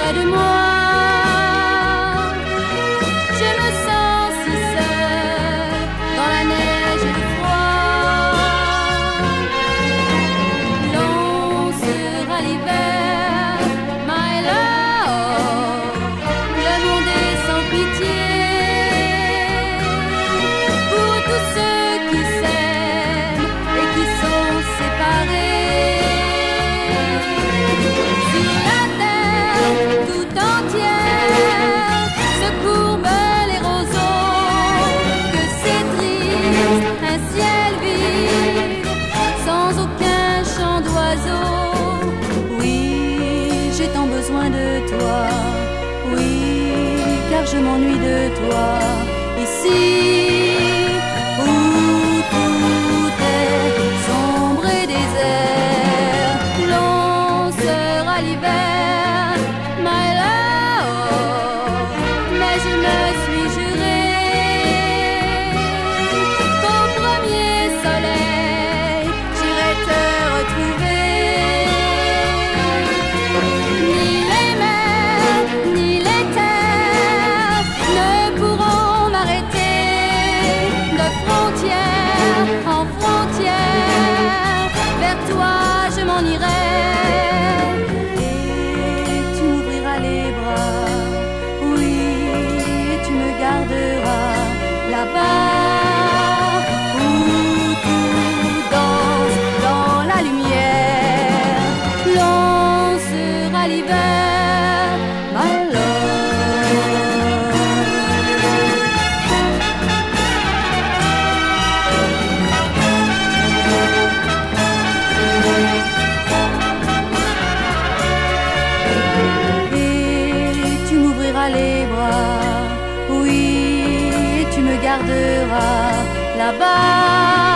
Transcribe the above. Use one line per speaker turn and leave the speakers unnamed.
près de moi. Je me sens si seule dans la neige et le froid. Long sera l'hiver, my love. Le monde est sans pitié pour tous ceux qui s'aiment et qui sont séparés. Sur la terre tout entière se courbent les roseaux. Que c'est triste, un ciel vide sans aucun chant d'oiseaux. Oui, j'ai tant besoin de toi. Oui, car je m'ennuie de toi. Ici où tout est sombre et désert, long sera l'hiver, my love. Mais je me suis juré qu'au premier soleil, j'irai te retrouver. Ni les mers, ni les terres ne pourront m'arrêter. De frontière en frontière, vers toi je m'en irai. Et tu m'ouvriras les bras, oui, et tu me garderas là-bas où tout danse dans la lumière. Long sera l'hiver, my love. Et tu m'ouvriras les bras, oui, et tu me garderas là-bas